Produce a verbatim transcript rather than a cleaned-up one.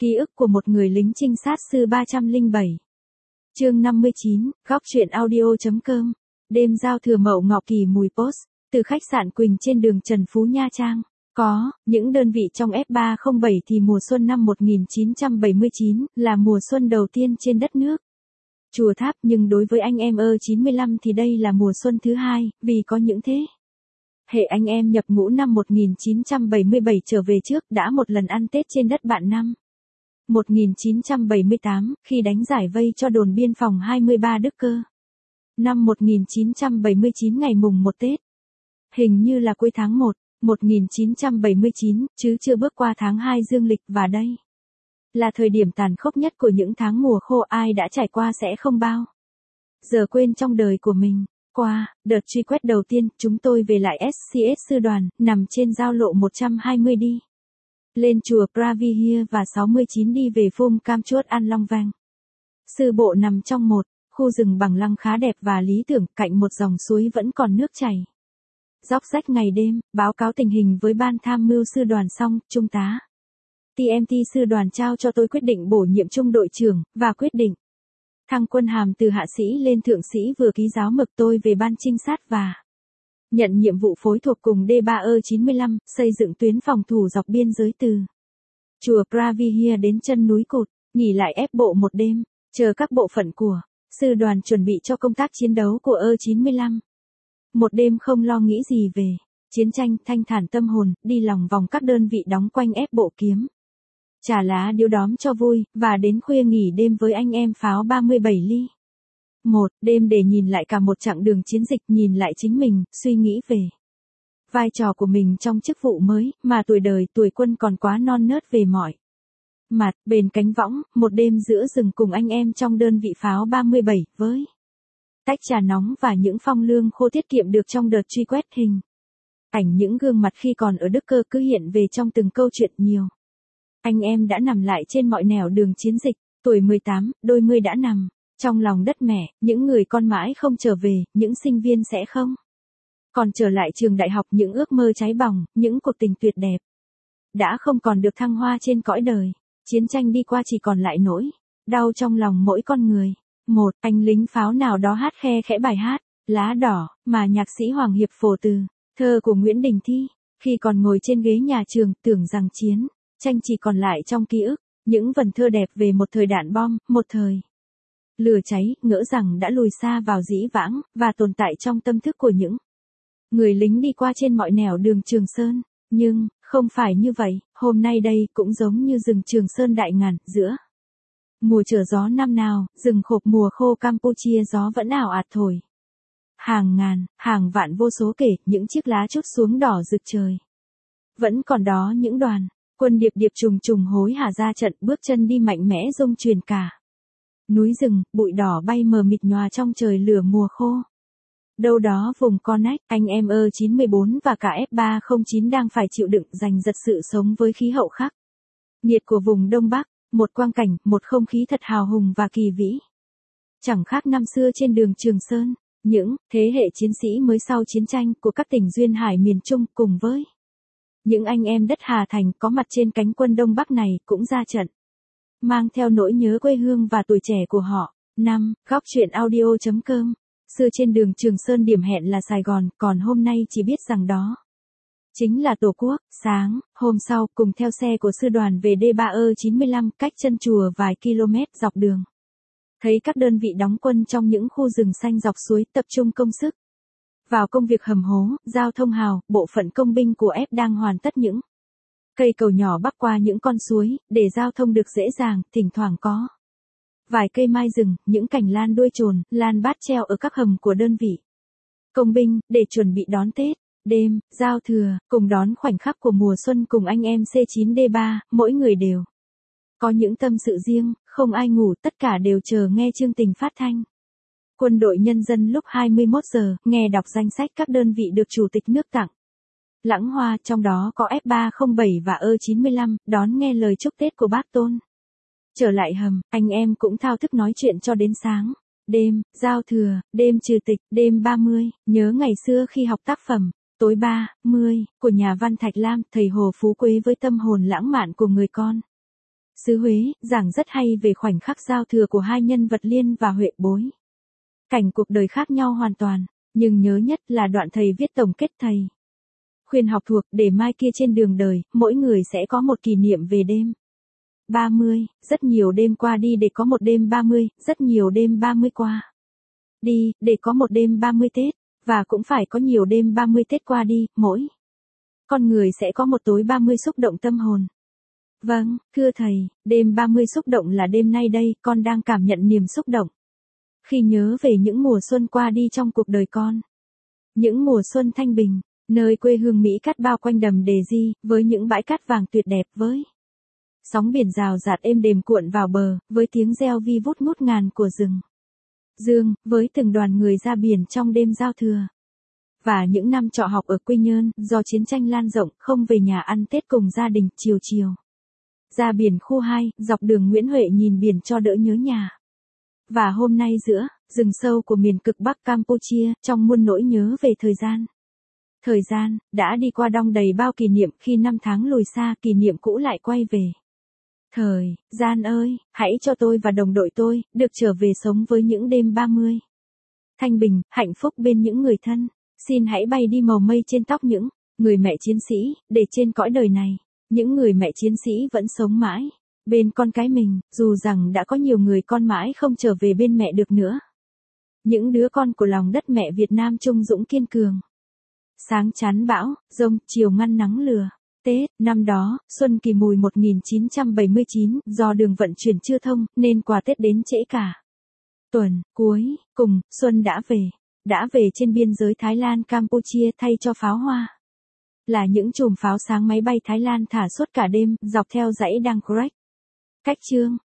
Ký ức của một người lính trinh sát sư ba trăm lẻ bảy. Chương năm mươi chín, góc truyện audio.com. Đêm giao thừa Mậu Ngọ Kỳ Mùi Post, từ khách sạn Quỳnh trên đường Trần Phú Nha Trang. Có, những đơn vị trong F ba không bảy thì mùa xuân năm một nghìn chín trăm bảy mươi chín là mùa xuân đầu tiên trên đất nước Chùa Tháp, nhưng đối với anh em ơ chín mươi lăm thì đây là mùa xuân thứ hai, vì có những thế hệ anh em nhập ngũ năm một nghìn chín trăm bảy mươi bảy trở về trước đã một lần ăn Tết trên đất bạn năm một nghìn chín trăm bảy mươi tám, khi đánh giải vây cho đồn biên phòng hai mươi ba Đức Cơ. Năm một nghìn chín trăm bảy mươi chín ngày mùng một Tết. Hình như là cuối tháng một, một nghìn chín trăm bảy mươi chín, chứ chưa bước qua tháng hai dương lịch, và đây là thời điểm tàn khốc nhất của những tháng mùa khô, ai đã trải qua sẽ không bao giờ quên trong đời của mình. Qua đợt truy quét đầu tiên, chúng tôi về lại ét xê ét sư đoàn, nằm trên giao lộ một trăm hai mươi đi lên chùa Pravihia và sáu mươi chín đi về Phum Cam Chốt An Long Vang. Sư bộ nằm trong một khu rừng bằng lăng khá đẹp và lý tưởng, cạnh một dòng suối vẫn còn nước chảy róc rách ngày đêm. Báo cáo tình hình với ban tham mưu sư đoàn xong, Trung tá tê em tê sư đoàn trao cho tôi quyết định bổ nhiệm trung đội trưởng, và quyết định thăng quân hàm từ hạ sĩ lên thượng sĩ, vừa ký giáo mực tôi về ban trinh sát và nhận nhiệm vụ phối thuộc cùng D ba ơ chín mươi lăm, xây dựng tuyến phòng thủ dọc biên giới từ chùa Pravihia đến chân núi Cột, nghỉ lại ép bộ một đêm, chờ các bộ phận của sư đoàn chuẩn bị cho công tác chiến đấu của ơ chín mươi lăm. Một đêm không lo nghĩ gì về chiến tranh, thanh thản tâm hồn, đi lòng vòng các đơn vị đóng quanh ép bộ kiếm trà lá điếu đóm cho vui, và đến khuya nghỉ đêm với anh em pháo ba mươi bảy ly. Một đêm để nhìn lại cả một chặng đường chiến dịch, nhìn lại chính mình, suy nghĩ về vai trò của mình trong chức vụ mới, mà tuổi đời tuổi quân còn quá non nớt về mọi mặt. Bền cánh võng, một đêm giữa rừng cùng anh em trong đơn vị pháo ba mươi bảy, với tách trà nóng và những phong lương khô tiết kiệm được trong đợt truy quét. Hình ảnh những gương mặt khi còn ở Đức Cơ cứ hiện về trong từng câu chuyện. Nhiều anh em đã nằm lại trên mọi nẻo đường chiến dịch, tuổi mười tám, đôi mươi đã nằm trong lòng đất mẹ, những người con mãi không trở về, những sinh viên sẽ không còn trở lại trường đại học, những ước mơ cháy bỏng, những cuộc tình tuyệt đẹp đã không còn được thăng hoa trên cõi đời. Chiến tranh đi qua chỉ còn lại nỗi đau trong lòng mỗi con người. Một anh lính pháo nào đó hát khe khẽ bài hát Lá Đỏ mà nhạc sĩ Hoàng Hiệp phổ từ thơ của Nguyễn Đình Thi. Khi còn ngồi trên ghế nhà trường, tưởng rằng chiến tranh chỉ còn lại trong ký ức, những vần thơ đẹp về một thời đạn bom, một thời lửa cháy, ngỡ rằng đã lùi xa vào dĩ vãng, và tồn tại trong tâm thức của những người lính đi qua trên mọi nẻo đường Trường Sơn. Nhưng không phải như vậy, hôm nay đây cũng giống như rừng Trường Sơn đại ngàn, giữa mùa trở gió năm nào, rừng khộp mùa khô Campuchia gió vẫn ảo ạt thổi. Hàng ngàn, hàng vạn vô số kể, những chiếc lá trút xuống đỏ rực trời. Vẫn còn đó những đoàn quân điệp điệp trùng trùng hối hả ra trận, bước chân đi mạnh mẽ rung truyền cả núi rừng, bụi đỏ bay mờ mịt nhòa trong trời lửa mùa khô. Đâu đó vùng Connacht, anh em ơ chín mươi bốn và cả F ba không chín đang phải chịu đựng giành giật sự sống với khí hậu khắc nghiệt của vùng Đông Bắc. Một quang cảnh, một không khí thật hào hùng và kỳ vĩ. Chẳng khác năm xưa trên đường Trường Sơn, những thế hệ chiến sĩ mới sau chiến tranh của các tỉnh duyên hải miền Trung cùng với những anh em đất Hà Thành có mặt trên cánh quân Đông Bắc này cũng ra trận, mang theo nỗi nhớ quê hương và tuổi trẻ của họ. Năm Góc truyện audio.com. Xưa trên đường Trường Sơn điểm hẹn là Sài Gòn, còn hôm nay chỉ biết rằng đó chính là Tổ quốc. Sáng hôm sau, cùng theo xe của sư đoàn về D ba ơ chín mươi lăm, cách chân chùa vài km, dọc đường thấy các đơn vị đóng quân trong những khu rừng xanh dọc suối tập trung công sức vào công việc hầm hố, giao thông hào. Bộ phận công binh của F đang hoàn tất những cây cầu nhỏ bắc qua những con suối, để giao thông được dễ dàng. Thỉnh thoảng có vài cây mai rừng, những cành lan đuôi chồn, lan bát treo ở các hầm của đơn vị công binh, để chuẩn bị đón Tết. Đêm giao thừa, cùng đón khoảnh khắc của mùa xuân cùng anh em C chín D ba, mỗi người đều có những tâm sự riêng, không ai ngủ, tất cả đều chờ nghe chương trình phát thanh Quân đội Nhân dân lúc hai mươi mốt giờ, nghe đọc danh sách các đơn vị được Chủ tịch nước tặng lãng hoa, trong đó có F ba không bảy và ơ chín mươi lăm, đón nghe lời chúc Tết của Bác Tôn. Trở lại hầm, anh em cũng thao thức nói chuyện cho đến sáng. Đêm giao thừa, đêm trừ tịch, đêm ba mươi, nhớ ngày xưa khi học tác phẩm Tối ba mươi của nhà văn Thạch Lam, thầy Hồ Phú Quế với tâm hồn lãng mạn của người con xứ Huế, giảng rất hay về khoảnh khắc giao thừa của hai nhân vật Liên và Huệ Bối. Cảnh cuộc đời khác nhau hoàn toàn, nhưng nhớ nhất là đoạn thầy viết tổng kết thầy khuyên học thuộc để mai kia trên đường đời, mỗi người sẽ có một kỷ niệm về đêm ba mươi, rất nhiều đêm qua đi để có một đêm ba mươi, rất nhiều đêm ba mươi qua đi, để có một đêm ba mươi Tết, và cũng phải có nhiều đêm ba mươi Tết qua đi, mỗi con người sẽ có một tối ba mươi xúc động tâm hồn. Vâng, thưa thầy, đêm ba mươi xúc động là đêm nay đây, con đang cảm nhận niềm xúc động khi nhớ về những mùa xuân qua đi trong cuộc đời con. Những mùa xuân thanh bình, nơi quê hương Mỹ cát bao quanh đầm Đề Di, với những bãi cát vàng tuyệt đẹp với sóng biển rào rạt êm đềm cuộn vào bờ, với tiếng reo vi vút ngút ngàn của rừng dương, với từng đoàn người ra biển trong đêm giao thừa. Và những năm trọ học ở Quy Nhơn, do chiến tranh lan rộng, không về nhà ăn Tết cùng gia đình, chiều chiều ra biển khu hai, dọc đường Nguyễn Huệ nhìn biển cho đỡ nhớ nhà. Và hôm nay giữa rừng sâu của miền cực Bắc Campuchia, trong muôn nỗi nhớ về thời gian. Thời gian đã đi qua đong đầy bao kỷ niệm, khi năm tháng lùi xa, kỷ niệm cũ lại quay về. Thời gian ơi, hãy cho tôi và đồng đội tôi được trở về sống với những đêm ba mươi thanh bình, hạnh phúc bên những người thân. Xin hãy bay đi màu mây trên tóc những người mẹ chiến sĩ, để trên cõi đời này, những người mẹ chiến sĩ vẫn sống mãi bên con cái mình, dù rằng đã có nhiều người con mãi không trở về bên mẹ được nữa. Những đứa con của lòng đất mẹ Việt Nam trung dũng kiên cường. Sáng chắn bão, rông, chiều ngăn nắng lừa. Tết, năm đó, Xuân Kỷ Mùi một nghìn chín trăm bảy mươi chín, do đường vận chuyển chưa thông, nên quà Tết đến trễ cả tuần, cuối, cùng, Xuân đã về. Đã về trên biên giới Thái Lan Campuchia thay cho pháo hoa. Là những chùm pháo sáng máy bay Thái Lan thả suốt cả đêm, dọc theo dãy Dang Krach. Cách Chương,